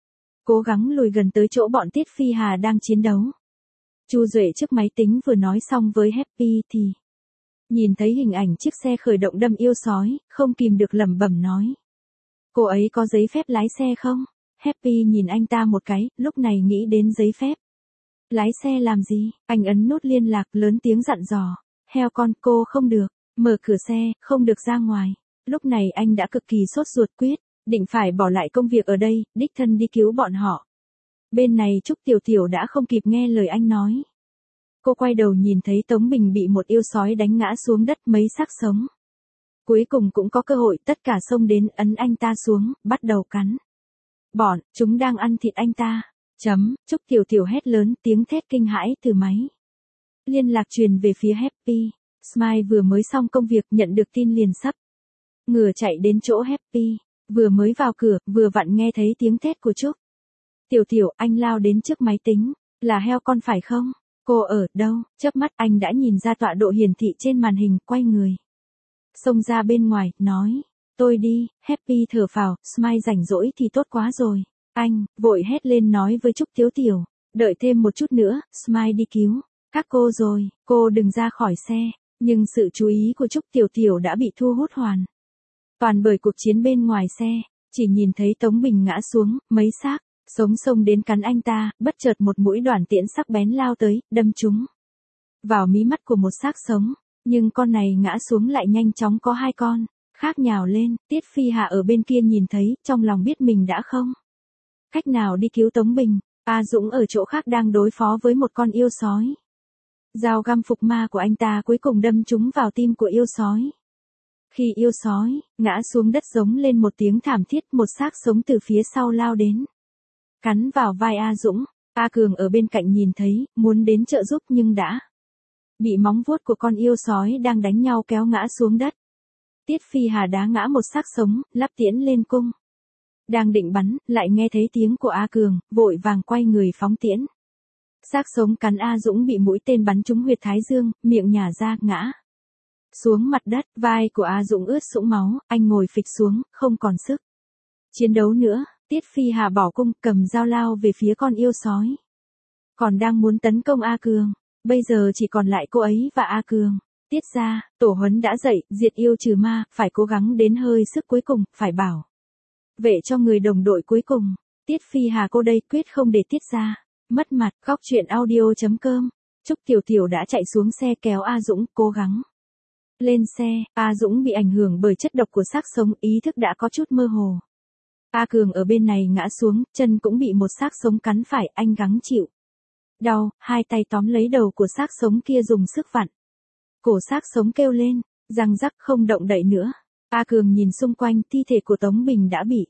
Cố gắng lùi gần tới chỗ bọn Tiết Phi Hà đang chiến đấu. Chu Duệ trước máy tính vừa nói xong với Happy thì nhìn thấy hình ảnh chiếc xe khởi động đâm yêu sói, không kìm được lẩm bẩm nói. Cô ấy có giấy phép lái xe không? Happy nhìn anh ta một cái, lúc này nghĩ đến giấy phép. Lái xe làm gì? Anh ấn nút liên lạc lớn tiếng dặn dò. Heo con, cô không được, mở cửa xe, không được ra ngoài. Lúc này anh đã cực kỳ sốt ruột quyết, định phải bỏ lại công việc ở đây, đích thân đi cứu bọn họ. Bên này Trúc Tiểu Tiểu đã không kịp nghe lời anh nói. Cô quay đầu nhìn thấy Tống Bình bị một yêu sói đánh ngã xuống đất mấy xác sống. Cuối cùng cũng có cơ hội, tất cả xông đến ấn anh ta xuống, bắt đầu cắn. Chúng đang ăn thịt anh ta. Trúc Tiểu Tiểu hét lớn, tiếng thét kinh hãi từ máy liên lạc truyền về phía Happy. Smile vừa mới xong công việc, nhận được tin liền sắp ngửa chạy đến chỗ Happy. Vừa mới vào cửa, vừa vặn nghe thấy tiếng thét của Trúc Tiểu Tiểu. Anh lao đến trước máy tính. Là heo con phải không? Cô ở đâu? Chớp mắt anh đã nhìn ra tọa độ hiển thị trên màn hình, quay người xông ra bên ngoài, nói. Tôi đi. Happy thở phào, Smile rảnh rỗi thì tốt quá rồi. Anh vội hét lên nói với Trúc Tiểu Tiểu. Đợi thêm một chút nữa, Smile đi cứu các cô rồi, cô đừng ra khỏi xe. Nhưng sự chú ý của Trúc Tiểu Tiểu đã bị thu hút hoàn toàn bởi cuộc chiến bên ngoài xe. Chỉ nhìn thấy Tống Bình ngã xuống, mấy xác sống xông đến cắn anh ta, bất chợt một mũi đoàn tiễn sắc bén lao tới, đâm trúng vào mí mắt của một xác sống. Nhưng con này ngã xuống lại nhanh chóng có hai con khác nhào lên. Tiết Phi Hà ở bên kia nhìn thấy, trong lòng biết mình đã không cách nào đi cứu Tống Bình. A Dũng ở chỗ khác đang đối phó với một con yêu sói. Dao găm phục ma của anh ta cuối cùng đâm trúng vào tim của yêu sói. Khi yêu sói ngã xuống đất giống lên một tiếng thảm thiết, một xác sống từ phía sau lao đến, cắn vào vai A Dũng. A Cường ở bên cạnh nhìn thấy, muốn đến trợ giúp nhưng đã bị móng vuốt của con yêu sói đang đánh nhau kéo ngã xuống đất. Tiết Phi Hà đá ngã một xác sống, lắp tiễn lên cung. Đang định bắn, lại nghe thấy tiếng của A Cường, vội vàng quay người phóng tiễn. Xác sống cắn A Dũng bị mũi tên bắn trúng huyệt thái dương, miệng nhả ra, ngã xuống mặt đất. Vai của A Dũng ướt sũng máu, anh ngồi phịch xuống, không còn sức chiến đấu nữa. Tiết Phi Hà bỏ cung, cầm dao lao về phía con yêu sói, còn đang muốn tấn công A Cường. Bây giờ chỉ còn lại cô ấy và A Cường. Tiết ra, tổ huấn đã dạy, diệt yêu trừ ma, phải cố gắng đến hơi sức cuối cùng, phải bảo vệ cho người đồng đội cuối cùng. Tiết Phi Hà cô đây quyết không để Tiết ra mất mặt. Góc truyện audio.com. Trúc Tiểu Tiểu đã chạy xuống xe kéo A Dũng, cố gắng lên xe. A Dũng bị ảnh hưởng bởi chất độc của xác sống, ý thức đã có chút mơ hồ. A Cường ở bên này ngã xuống, chân cũng bị một xác sống cắn phải, anh gắng chịu đau, hai tay tóm lấy đầu của xác sống kia dùng sức vặn. Cổ xác sống kêu lên, răng rắc không động đậy nữa. A Cường nhìn xung quanh, thi thể của Tống Bình đã bị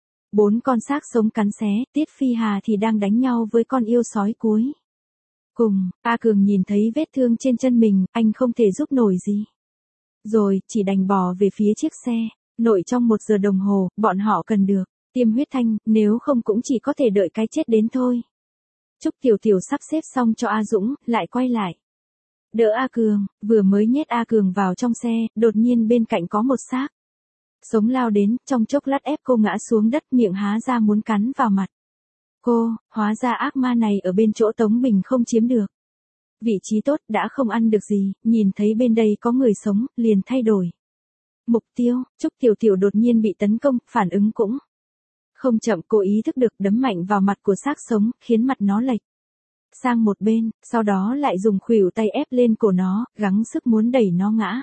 4 con xác sống cắn xé. Tiết Phi Hà thì đang đánh nhau với con yêu sói cuối cùng. A Cường nhìn thấy vết thương trên chân mình, anh không thể giúp nổi gì rồi, chỉ đành bò về phía chiếc xe. Nội trong 1 giờ đồng hồ, bọn họ cần được tiêm huyết thanh, nếu không cũng chỉ có thể đợi cái chết đến thôi. Trúc Tiểu Tiểu sắp xếp xong cho A Dũng, lại quay lại đỡ A Cường. Vừa mới nhét A Cường vào trong xe, đột nhiên bên cạnh có một xác sống lao đến, trong chốc lát ép cô ngã xuống đất, miệng há ra muốn cắn vào mặt cô. Hóa ra ác ma này ở bên chỗ Tống Bình không chiếm được vị trí tốt, đã không ăn được gì, nhìn thấy bên đây có người sống, liền thay đổi mục tiêu. Trúc Tiểu Tiểu đột nhiên bị tấn công, phản ứng cũng không chậm, cô ý thức được, đấm mạnh vào mặt của xác sống, khiến mặt nó lệch sang một bên, sau đó lại dùng khuỷu tay ép lên cổ nó, gắng sức muốn đẩy nó ngã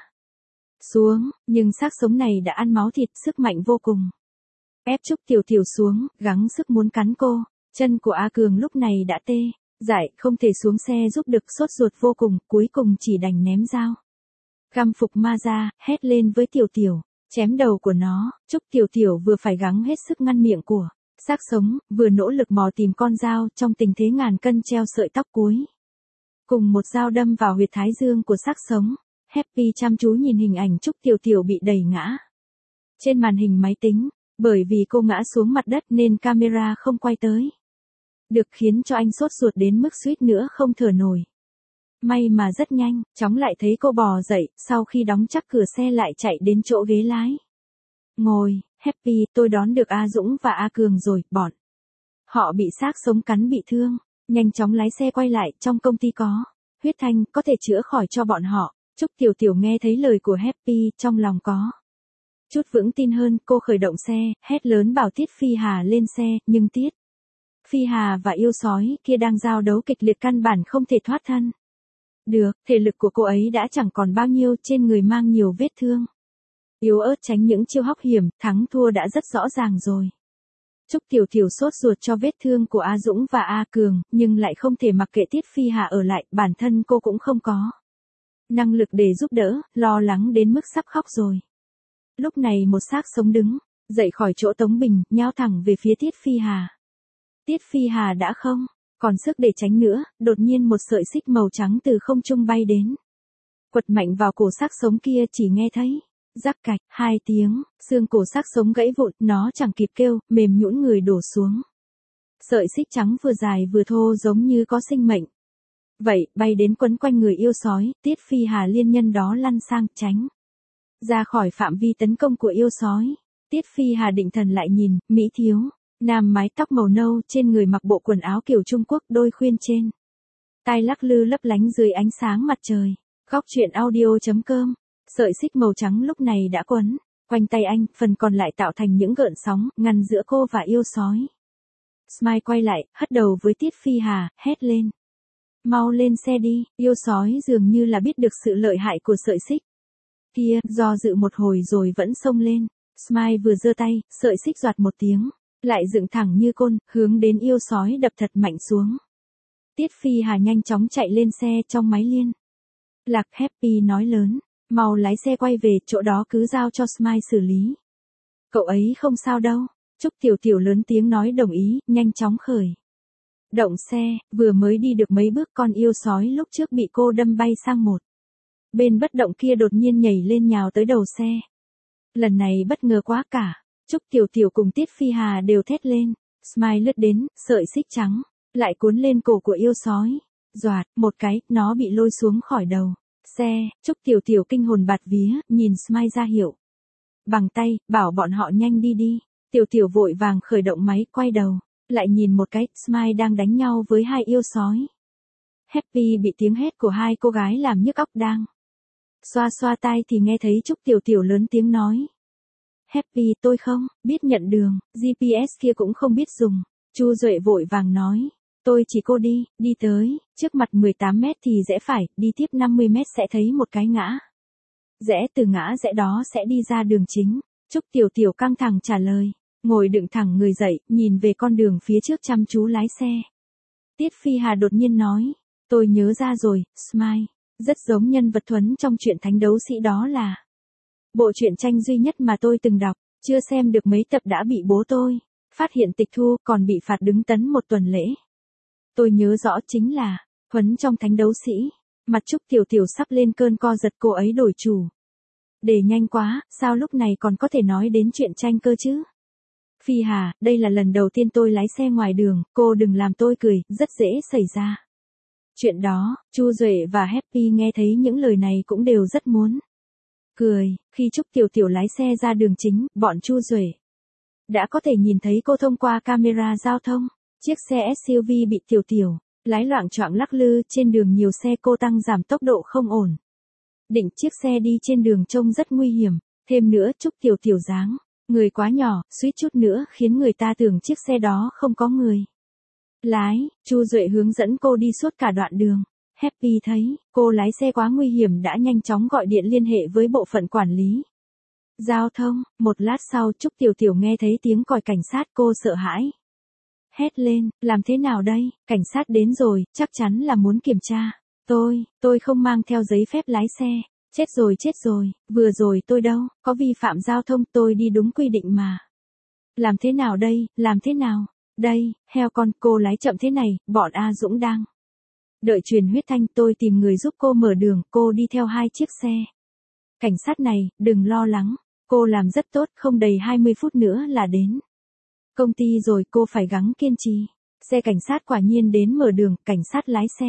xuống, nhưng xác sống này đã ăn máu thịt, sức mạnh vô cùng. Ép Trúc Tiểu Tiểu xuống, gắng sức muốn cắn cô. Chân của A Cường lúc này đã tê dại, không thể xuống xe giúp được, sốt ruột vô cùng, cuối cùng chỉ đành ném dao găm phục ma ra, hét lên với Tiểu Tiểu, chém đầu của nó. Trúc Tiểu Tiểu vừa phải gắng hết sức ngăn miệng của xác sống, vừa nỗ lực mò tìm con dao, trong tình thế ngàn cân treo sợi tóc cuối cùng một dao đâm vào huyệt thái dương của xác sống. Happy chăm chú nhìn hình ảnh Trúc Tiểu Tiểu bị đẩy ngã trên màn hình máy tính, bởi vì cô ngã xuống mặt đất nên camera không quay tới. Được khiến cho anh sốt ruột đến mức suýt nữa không thở nổi. May mà rất nhanh, chóng lại thấy cô bò dậy, sau khi đóng chắc cửa xe lại chạy đến chỗ ghế lái. Ngồi, Happy, tôi đón được A Dũng và A Cường rồi, bọn họ bị xác sống cắn bị thương, nhanh chóng lái xe quay lại, trong công ty có huyết thanh, có thể chữa khỏi cho bọn họ. Trúc Tiểu Tiểu nghe thấy lời của Happy, trong lòng có chút vững tin hơn, cô khởi động xe, hét lớn bảo Tiết Phi Hà lên xe, nhưng Tiết Phi Hà và yêu sói kia đang giao đấu kịch liệt căn bản không thể thoát thân được, thể lực của cô ấy đã chẳng còn bao nhiêu, trên người mang nhiều vết thương. Yếu ớt tránh những chiêu hóc hiểm, thắng thua đã rất rõ ràng rồi. Trúc Tiểu Tiểu sốt ruột cho vết thương của A Dũng và A Cường, nhưng lại không thể mặc kệ Tiết Phi Hà ở lại, bản thân cô cũng không có năng lực để giúp đỡ, lo lắng đến mức sắp khóc rồi. Lúc này một xác sống đứng dậy khỏi chỗ Tống Bình, nhao thẳng về phía Tiết Phi Hà. Tiết Phi Hà đã không còn sức để tránh nữa, đột nhiên một sợi xích màu trắng từ không trung bay đến, quật mạnh vào cổ xác sống kia, chỉ nghe thấy rắc cạch 2 tiếng, xương cổ xác sống gãy vụn, nó chẳng kịp kêu, mềm nhũn người đổ xuống. Sợi xích trắng vừa dài vừa thô giống như có sinh mệnh. Vậy, bay đến quấn quanh người yêu sói, Tiết Phi Hà liên nhân đó lăn sang, tránh ra khỏi phạm vi tấn công của yêu sói. Tiết Phi Hà định thần lại nhìn, Mỹ thiếu nam mái tóc màu nâu, trên người mặc bộ quần áo kiểu Trung Quốc, đôi khuyên trên tai lắc lư lấp lánh dưới ánh sáng mặt trời. Góc truyện audio.com. Sợi xích màu trắng lúc này đã quấn quanh tay anh, phần còn lại tạo thành những gợn sóng, ngăn giữa cô và yêu sói. Smile quay lại, hất đầu với Tiết Phi Hà, hét lên. Mau lên xe đi, yêu sói dường như là biết được sự lợi hại của sợi xích kia, do dự một hồi rồi vẫn xông lên. Smile vừa giơ tay, sợi xích doạt một tiếng, lại dựng thẳng như côn, hướng đến yêu sói đập thật mạnh xuống. Tiết Phi Hà nhanh chóng chạy lên xe, trong máy liên lạc Happy nói lớn. Mau lái xe quay về, chỗ đó cứ giao cho Smile xử lý. Cậu ấy không sao đâu. Trúc Tiểu Tiểu lớn tiếng nói đồng ý, nhanh chóng khởi động xe, vừa mới đi được mấy bước con yêu sói lúc trước bị cô đâm bay sang một bên bất động kia đột nhiên nhảy lên nhào tới đầu xe. Lần này bất ngờ quá cả, Trúc Tiểu Tiểu cùng Tiết Phi Hà đều thét lên. Smile lướt đến, sợi xích trắng lại cuốn lên cổ của yêu sói. Doạt, một cái, nó bị lôi xuống khỏi đầu xe. Trúc Tiểu Tiểu kinh hồn bạt vía, nhìn Smile ra hiệu bằng tay, bảo bọn họ nhanh đi đi. Tiểu Tiểu vội vàng khởi động máy, quay đầu lại nhìn một cái, Smile đang đánh nhau với 2 yêu sói. Happy bị tiếng hét của 2 cô gái làm nhức óc, đang xoa xoa tai thì nghe thấy Trúc Tiểu Tiểu lớn tiếng nói. Happy, tôi không biết nhận đường, GPS kia cũng không biết dùng. Chu Duệ vội vàng nói. Tôi chỉ cô đi tới, trước mặt 18 mét thì rẽ phải, đi tiếp 50 mét sẽ thấy một cái ngã rẽ, từ ngã rẽ đó sẽ đi ra đường chính. Trúc Tiểu Tiểu căng thẳng trả lời, ngồi đựng thẳng người dậy, nhìn về con đường phía trước chăm chú lái xe. Tiết Phi Hà đột nhiên nói, tôi nhớ ra rồi, Smile rất giống nhân vật Thuấn trong truyện Thánh Đấu Sĩ, đó là bộ truyện tranh duy nhất mà tôi từng đọc, chưa xem được mấy tập đã bị bố tôi phát hiện tịch thu, còn bị phạt đứng tấn 1 tuần lễ. Tôi nhớ rõ chính là Thuấn trong Thánh Đấu Sĩ. Mặt Trúc Tiểu Tiểu sắp lên cơn co giật, cô ấy đổi chủ để nhanh quá, sao lúc này còn có thể nói đến chuyện tranh cơ chứ? Phi Hà, đây là lần đầu tiên tôi lái xe ngoài đường, cô đừng làm tôi cười, rất dễ xảy ra chuyện đó. Chu Duệ và Happy nghe thấy những lời này cũng đều rất muốn cười. Khi Trúc Tiểu Tiểu lái xe ra đường chính, bọn Chu Duệ đã có thể nhìn thấy cô thông qua camera giao thông. Chiếc xe SUV bị Tiểu Tiểu lái loạng choạng lắc lư trên đường, nhiều xe, cô tăng giảm tốc độ không ổn định, chiếc xe đi trên đường trông rất nguy hiểm. Thêm nữa, Trúc Tiểu Tiểu dáng người quá nhỏ, suýt chút nữa khiến người ta tưởng chiếc xe đó không có người lái. Chu Duệ hướng dẫn cô đi suốt cả đoạn đường. Happy thấy cô lái xe quá nguy hiểm đã nhanh chóng gọi điện liên hệ với bộ phận quản lý giao thông. Một lát sau, Trúc Tiểu Tiểu nghe thấy tiếng còi cảnh sát, cô sợ hãi hét lên, làm thế nào đây, cảnh sát đến rồi, chắc chắn là muốn kiểm tra. Tôi không mang theo giấy phép lái xe. Chết rồi, vừa rồi tôi đâu có vi phạm giao thông, tôi đi đúng quy định mà. Làm thế nào đây, làm thế nào đây, heo con, cô lái chậm thế này, bọn A Dũng đang Đợi truyền huyết thanh tôi tìm người giúp cô mở đường, cô đi theo 2 chiếc xe. Cảnh sát này, đừng lo lắng, cô làm rất tốt, không đầy 20 phút nữa là đến công ty rồi, cô phải gắng kiên trì. Xe cảnh sát quả nhiên đến mở đường, cảnh sát lái xe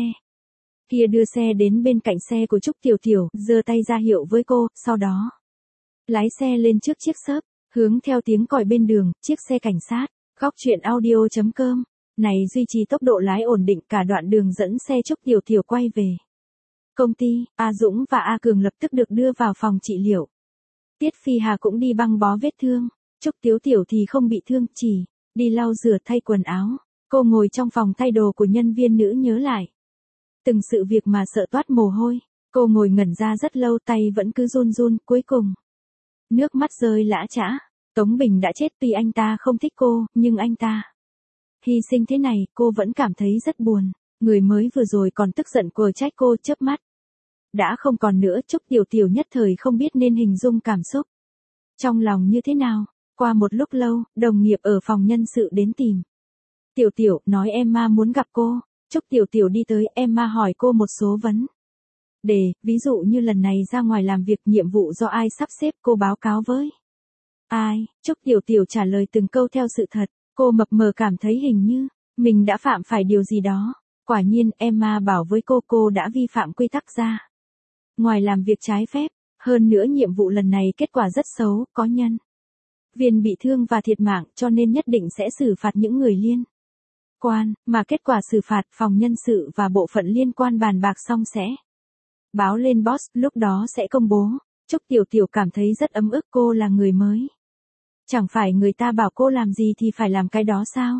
kia đưa xe đến bên cạnh xe của Trúc Tiểu Tiểu, giơ tay ra hiệu với cô, sau đó lái xe lên trước chiếc xớp, hướng theo tiếng còi bên đường, chiếc xe cảnh sát. Góc truyện audio.com này duy trì tốc độ lái ổn định cả đoạn đường dẫn xe Trúc Tiểu Tiểu quay về công ty. A Dũng và A Cường lập tức được đưa vào phòng trị liệu. Tiết Phi Hà cũng đi băng bó vết thương. Trúc Tiểu Tiểu thì không bị thương, chỉ đi lau rửa thay quần áo. Cô ngồi trong phòng thay đồ của nhân viên nữ nhớ lại từng sự việc mà sợ toát mồ hôi. Cô ngồi ngẩn ra rất lâu, tay vẫn cứ run run, cuối cùng nước mắt rơi lã chã. Tống Bình đã chết, tuy anh ta không thích cô, nhưng anh ta hy sinh thế này, cô vẫn cảm thấy rất buồn. Người mới vừa rồi còn tức giận quờ trách cô, chớp mắt đã không còn nữa. Trúc Tiểu Tiểu nhất thời không biết nên hình dung cảm xúc trong lòng như thế nào. Qua một lúc lâu, đồng nghiệp ở phòng nhân sự đến tìm Tiểu Tiểu, nói Emma muốn gặp cô. Trúc Tiểu Tiểu đi tới, Emma hỏi cô một số vấn đề, ví dụ như lần này ra ngoài làm việc, nhiệm vụ do ai sắp xếp, cô báo cáo với ai. Trúc Tiểu Tiểu trả lời từng câu theo sự thật. Cô mập mờ cảm thấy hình như mình đã phạm phải điều gì đó. Quả nhiên, Emma bảo với cô đã vi phạm quy tắc ra ngoài làm việc trái phép. Hơn nữa nhiệm vụ lần này kết quả rất xấu, có nhân viên bị thương và thiệt mạng, cho nên nhất định sẽ xử phạt những người liên quan, mà kết quả xử phạt phòng nhân sự và bộ phận liên quan bàn bạc xong sẽ báo lên boss, lúc đó sẽ công bố. Trúc Tiểu Tiểu cảm thấy rất ấm ức, cô là người mới. Chẳng phải người ta bảo cô làm gì thì phải làm cái đó sao?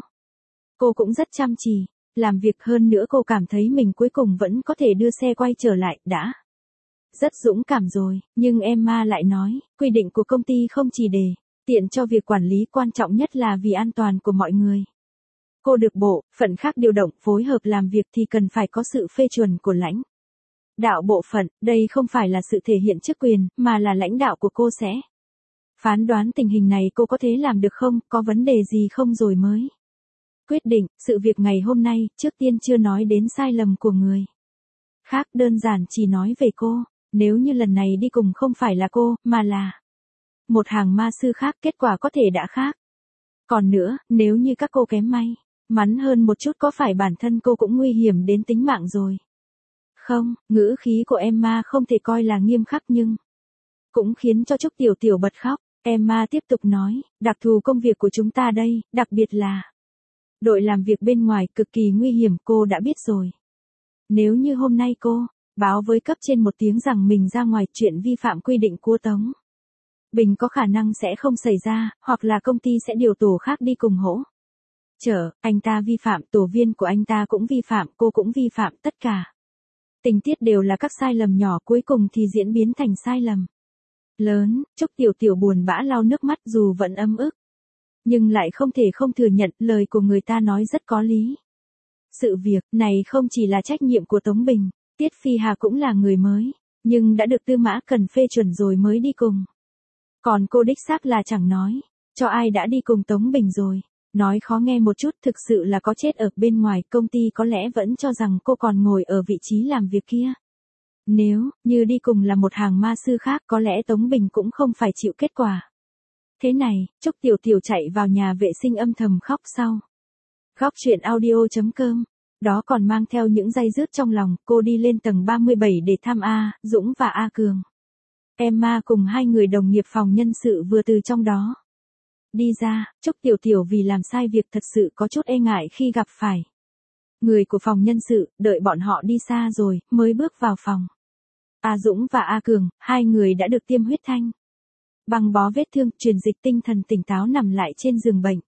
Cô cũng rất chăm chỉ làm việc, hơn nữa cô cảm thấy mình cuối cùng vẫn có thể đưa xe quay trở lại, đã rất dũng cảm rồi. Nhưng Emma lại nói, quy định của công ty không chỉ để tiện cho việc quản lý, quan trọng nhất là vì an toàn của mọi người. Cô được bộ phận khác điều động phối hợp làm việc thì cần phải có sự phê chuẩn của lãnh đạo bộ phận. Đây không phải là sự thể hiện chức quyền, mà là lãnh đạo của cô sẽ phán đoán tình hình này cô có thể làm được không, có vấn đề gì không rồi mới quyết định. Sự việc ngày hôm nay, trước tiên chưa nói đến sai lầm của người khác, đơn giản chỉ nói về cô. Nếu như lần này đi cùng không phải là cô, mà là một hàng ma sư khác, kết quả có thể đã khác. Còn nữa, nếu như các cô kém may mắn hơn một chút, có phải bản thân cô cũng nguy hiểm đến tính mạng rồi không? Ngữ khí của Emma không thể coi là nghiêm khắc nhưng cũng khiến cho Trúc Tiểu Tiểu bật khóc. Emma tiếp tục nói, đặc thù công việc của chúng ta đây, đặc biệt là đội làm việc bên ngoài, cực kỳ nguy hiểm, cô đã biết rồi. Nếu như hôm nay cô báo với cấp trên một tiếng rằng mình ra ngoài, chuyện vi phạm quy định của Tống Bình có khả năng sẽ không xảy ra, hoặc là công ty sẽ điều tổ khác đi cùng hỗ trợ. Anh ta vi phạm, tổ viên của anh ta cũng vi phạm, cô cũng vi phạm, tất cả tình tiết đều là các sai lầm nhỏ, cuối cùng thì diễn biến thành sai lầm lớn. Trúc Tiểu Tiểu buồn bã lau nước mắt, dù vẫn ấm ức nhưng lại không thể không thừa nhận lời của người ta nói rất có lý. Sự việc này không chỉ là trách nhiệm của Tống Bình, Tiết Phi Hà cũng là người mới, nhưng đã được Tư Mã Cần phê chuẩn rồi mới đi cùng. Còn cô đích xác là chẳng nói cho ai đã đi cùng Tống Bình rồi. Nói khó nghe một chút, thực sự là có chết ở bên ngoài, công ty có lẽ vẫn cho rằng cô còn ngồi ở vị trí làm việc kia. Nếu như đi cùng là một hàng ma sư khác, có lẽ Tống Bình cũng không phải chịu kết quả thế này. Trúc Tiểu Tiểu chạy vào nhà vệ sinh âm thầm khóc sau. Góc truyện audio.com đó còn mang theo những day dứt trong lòng. Cô đi lên tầng 37 để thăm A Dũng và A Cường. Emma cùng 2 người đồng nghiệp phòng nhân sự vừa từ trong đó đi ra. Trúc Tiểu Tiểu vì làm sai việc thật sự có chút e ngại khi gặp phải người của phòng nhân sự, đợi bọn họ đi xa rồi mới bước vào phòng. A Dũng và A Cường, 2 người đã được tiêm huyết thanh, băng bó vết thương, truyền dịch, tinh thần tỉnh táo nằm lại trên giường bệnh.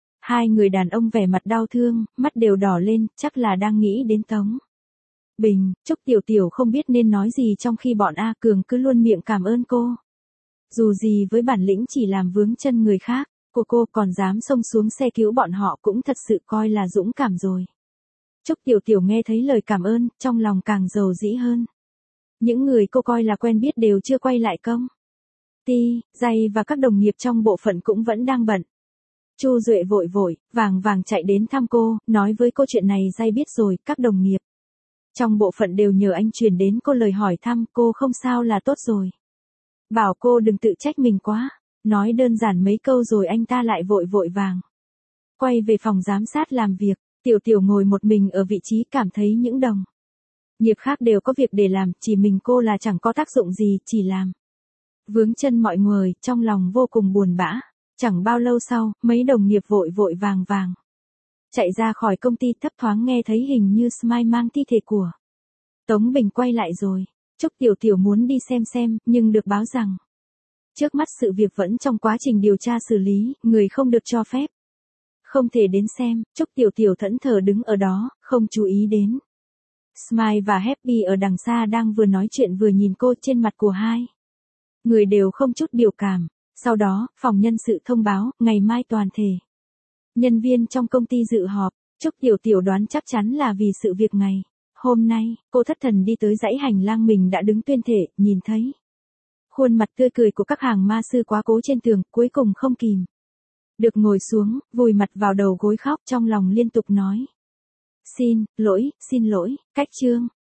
2 người đàn ông vẻ mặt đau thương, mắt đều đỏ lên, chắc là đang nghĩ đến Tống Bình. Trúc Tiểu Tiểu không biết nên nói gì trong khi bọn A Cường cứ luôn miệng cảm ơn cô. Dù gì với bản lĩnh chỉ làm vướng chân người khác, cô còn dám xông xuống xe cứu bọn họ cũng thật sự coi là dũng cảm rồi. Trúc Tiểu Tiểu nghe thấy lời cảm ơn, trong lòng càng dầu dĩ hơn. Những người cô coi là quen biết đều chưa quay lại công ty, Giai và các đồng nghiệp trong bộ phận cũng vẫn đang bận. Chu Duệ vội vàng chạy đến thăm cô, nói với cô chuyện này Giai biết rồi, các đồng nghiệp Trong bộ phận đều nhờ anh truyền đến cô lời hỏi thăm, cô không sao là tốt rồi. Bảo cô đừng tự trách mình quá. Nói đơn giản mấy câu rồi anh ta lại vội vội vàng quay về phòng giám sát làm việc. Tiểu Tiểu ngồi một mình ở vị trí cảm thấy những đồng nghiệp khác đều có việc để làm, chỉ mình cô là chẳng có tác dụng gì, chỉ làm vướng chân mọi người, trong lòng vô cùng buồn bã. Chẳng bao lâu sau, mấy đồng nghiệp vội vội vàng vàng chạy ra khỏi công ty, thấp thoáng nghe thấy hình như Smile mang thi thể của Tống Bình quay lại rồi. Trúc Tiểu Tiểu muốn đi xem, nhưng được báo rằng trước mắt sự việc vẫn trong quá trình điều tra xử lý, người không được cho phép. Không thể đến xem. Trúc Tiểu Tiểu thẫn thờ đứng ở đó, không chú ý đến Smile và Happy ở đằng xa đang vừa nói chuyện vừa nhìn cô. Trên mặt của hai người đều không chút biểu cảm. Sau đó, phòng nhân sự thông báo, ngày mai toàn thể nhân viên trong công ty dự họp. Trúc Tiểu Tiểu đoán chắc chắn là vì sự việc ngày hôm nay. Cô thất thần đi tới dãy hành lang mình đã đứng tuyên thể, nhìn thấy khuôn mặt tươi cười của các hàng ma sư quá cố trên tường, cuối cùng không kìm được ngồi xuống, vùi mặt vào đầu gối khóc, trong lòng liên tục nói xin lỗi, cách chương.